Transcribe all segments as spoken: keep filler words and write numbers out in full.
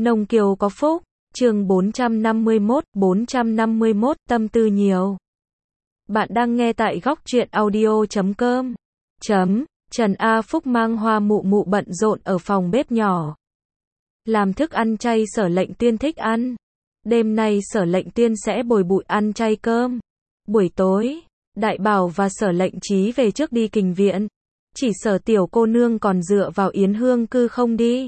Nông Kiều có phúc, chương bốn trăm năm mươi mốt, bốn trăm năm mươi mốt, tâm tư nhiều. Bạn đang nghe tại góc truyện audio chấm com. Chấm, Trần A Phúc mang Hoa Mụ Mụ bận rộn ở phòng bếp nhỏ. Làm thức ăn chay Sở Lệnh Tiên thích ăn. Đêm nay Sở Lệnh Tiên sẽ bồi bụi ăn chay cơm. Buổi tối, Đại Bảo và Sở Lệnh Chí về trước đi kình viện. Chỉ Sở tiểu cô nương còn dựa vào Yến Hương Cư không đi.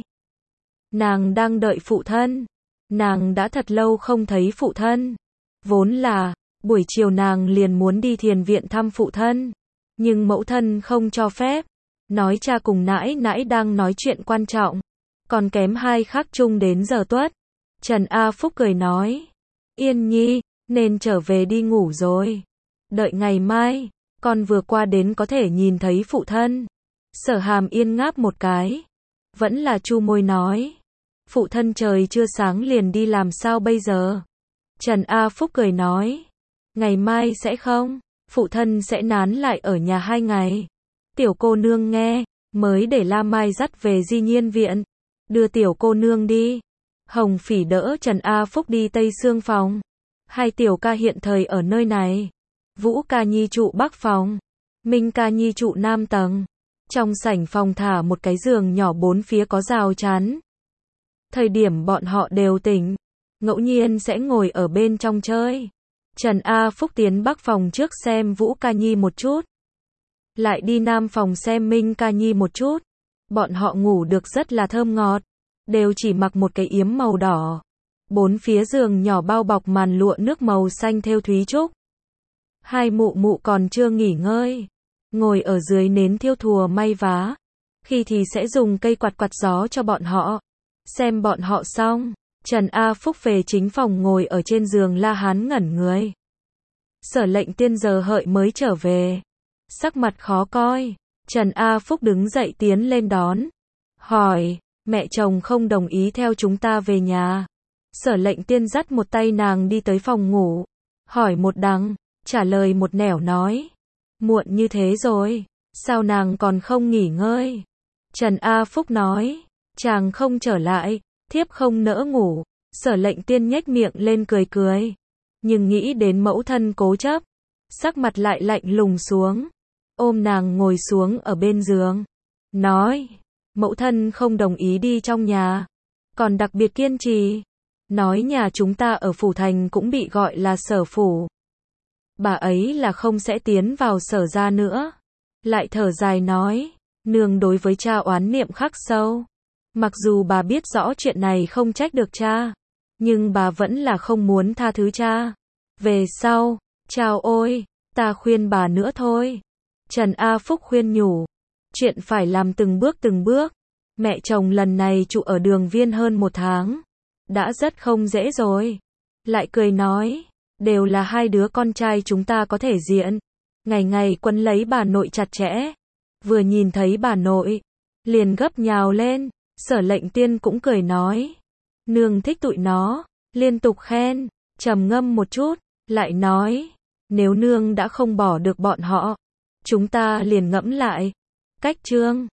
Nàng đang đợi phụ thân. Nàng đã thật lâu không thấy phụ thân. Vốn là, buổi chiều nàng liền muốn đi thiền viện thăm phụ thân. Nhưng mẫu thân không cho phép. Nói cha cùng nãi nãi đang nói chuyện quan trọng. Còn kém hai khắc chung đến giờ tuất. Trần A Phúc cười nói. Yên Nhi, nên trở về đi ngủ rồi. Đợi ngày mai, con vừa qua đến có thể nhìn thấy phụ thân. Sở Hàm Yên ngáp một cái. Vẫn là chu môi nói. Phụ thân trời chưa sáng liền đi làm sao bây giờ? Trần A Phúc cười nói. Ngày mai sẽ không, phụ thân sẽ nán lại ở nhà hai ngày. Tiểu cô nương nghe, mới để La Mai dắt về Di Nhiên viện. Đưa tiểu cô nương đi. Hồng Phỉ đỡ Trần A Phúc đi Tây Sương phòng. Hai tiểu ca hiện thời ở nơi này. Vũ ca nhi trụ bắc phòng. Minh ca nhi trụ nam tầng. Trong sảnh phòng thả một cái giường nhỏ bốn phía có rào chắn. Thời điểm bọn họ đều tỉnh, ngẫu nhiên sẽ ngồi ở bên trong chơi. Trần A Phúc tiến bắc phòng trước xem Vũ ca nhi một chút. Lại đi nam phòng xem Minh ca nhi một chút. Bọn họ ngủ được rất là thơm ngọt. Đều chỉ mặc một cái yếm màu đỏ. Bốn phía giường nhỏ bao bọc màn lụa nước màu xanh thêu thúy trúc. Hai mụ mụ còn chưa nghỉ ngơi. Ngồi ở dưới nến thiêu thùa may vá. Khi thì sẽ dùng cây quạt quạt gió cho bọn họ. Xem bọn họ xong, Trần A Phúc về chính phòng ngồi ở trên giường la hán ngẩn người. Sở Lệnh Tiên giờ hợi mới trở về. Sắc mặt khó coi. Trần A Phúc đứng dậy tiến lên đón. Hỏi, mẹ chồng không đồng ý theo chúng ta về nhà. Sở Lệnh Tiên dắt một tay nàng đi tới phòng ngủ. Hỏi một đằng, trả lời một nẻo nói. Muộn như thế rồi, sao nàng còn không nghỉ ngơi? Trần A Phúc nói. Chàng không trở lại, thiếp không nỡ ngủ. Sở Lệnh Tiên nhếch miệng lên cười cười. Nhưng nghĩ đến mẫu thân cố chấp, sắc mặt lại lạnh lùng xuống. Ôm nàng ngồi xuống ở bên giường. Nói, mẫu thân không đồng ý đi trong nhà. Còn đặc biệt kiên trì. Nói nhà chúng ta ở phủ thành cũng bị gọi là sở phủ. Bà ấy là không sẽ tiến vào sở gia nữa. Lại thở dài nói, nương đối với cha oán niệm khắc sâu. Mặc dù bà biết rõ chuyện này không trách được cha, nhưng bà vẫn là không muốn tha thứ cha. Về sau, chao ôi, ta khuyên bà nữa thôi. Trần A Phúc khuyên nhủ, chuyện phải làm từng bước từng bước. Mẹ chồng lần này trụ ở Đường Viên hơn một tháng, đã rất không dễ rồi. Lại cười nói, đều là hai đứa con trai chúng ta có thể diện. Ngày ngày quấn lấy bà nội chặt chẽ. Vừa nhìn thấy bà nội, liền gấp nhào lên. Sở Lệnh Tiên cũng cười nói. Nương thích tụi nó, liên tục khen, trầm ngâm một chút, lại nói. Nếu nương đã không bỏ được bọn họ, chúng ta liền ngẫm lại. Cách chương